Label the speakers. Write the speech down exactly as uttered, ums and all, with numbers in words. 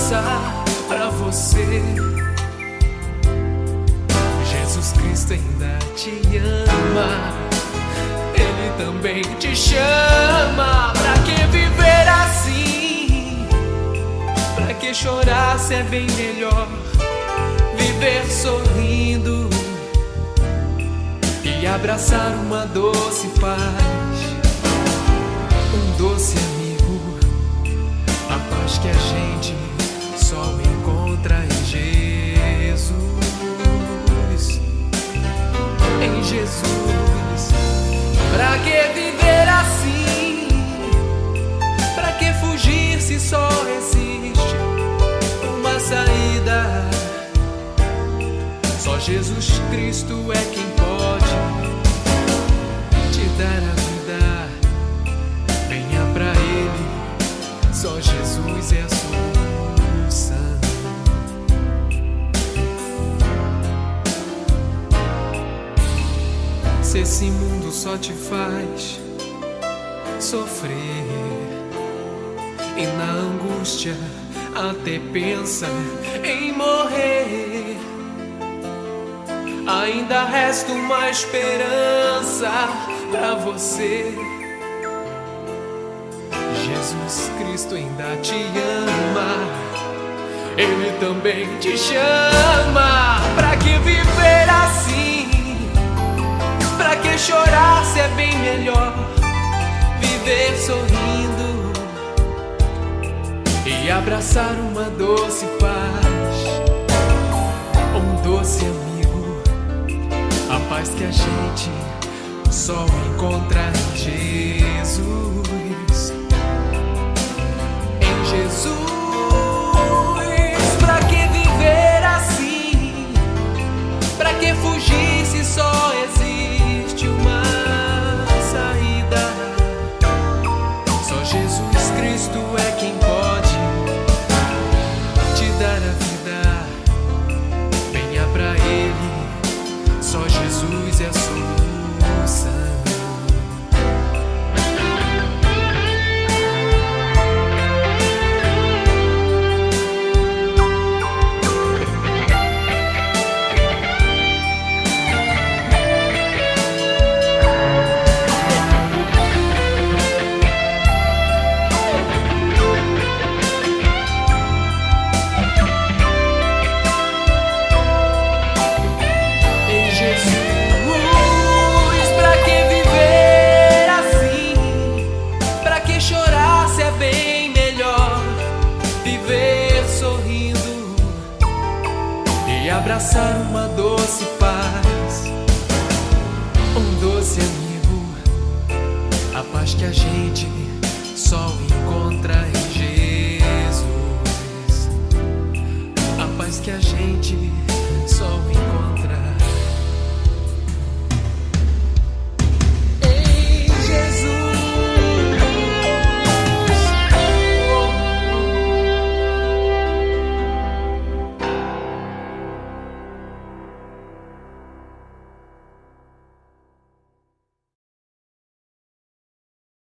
Speaker 1: esperança pra você. Jesus Cristo ainda te ama, Ele também te chama. Pra que viver assim? Pra que chorar se é bem melhor viver sorrindo e abraçar uma doce paz, um doce amigo, a paz que a gente só encontra em Jesus, em Jesus. Pra que viver assim? Pra que fugir se só existe uma saída? Só Jesus Cristo é quem pode te dar a vida. Venha pra Ele, só Jesus é a solução. Se esse mundo só te faz sofrer e na angústia até pensa em morrer, ainda resta uma esperança pra você. Jesus Cristo ainda te ama, Ele também te chama. Pra que viver assim? Pra que chorar se é bem melhor viver sorrindo e abraçar uma doce paz, um doce amigo, a paz que a gente só encontra em Jesus, em Jesus. Pra que viver assim? Pra que fugir se só existe uma saída? Só Jesus Cristo é quem pode te dar a vida. Venha pra Ele, só Jesus é a solução. Abraçar uma doce paz, um doce amigo, a paz que a gente só encontra em Jesus, a paz que a gente só encontra.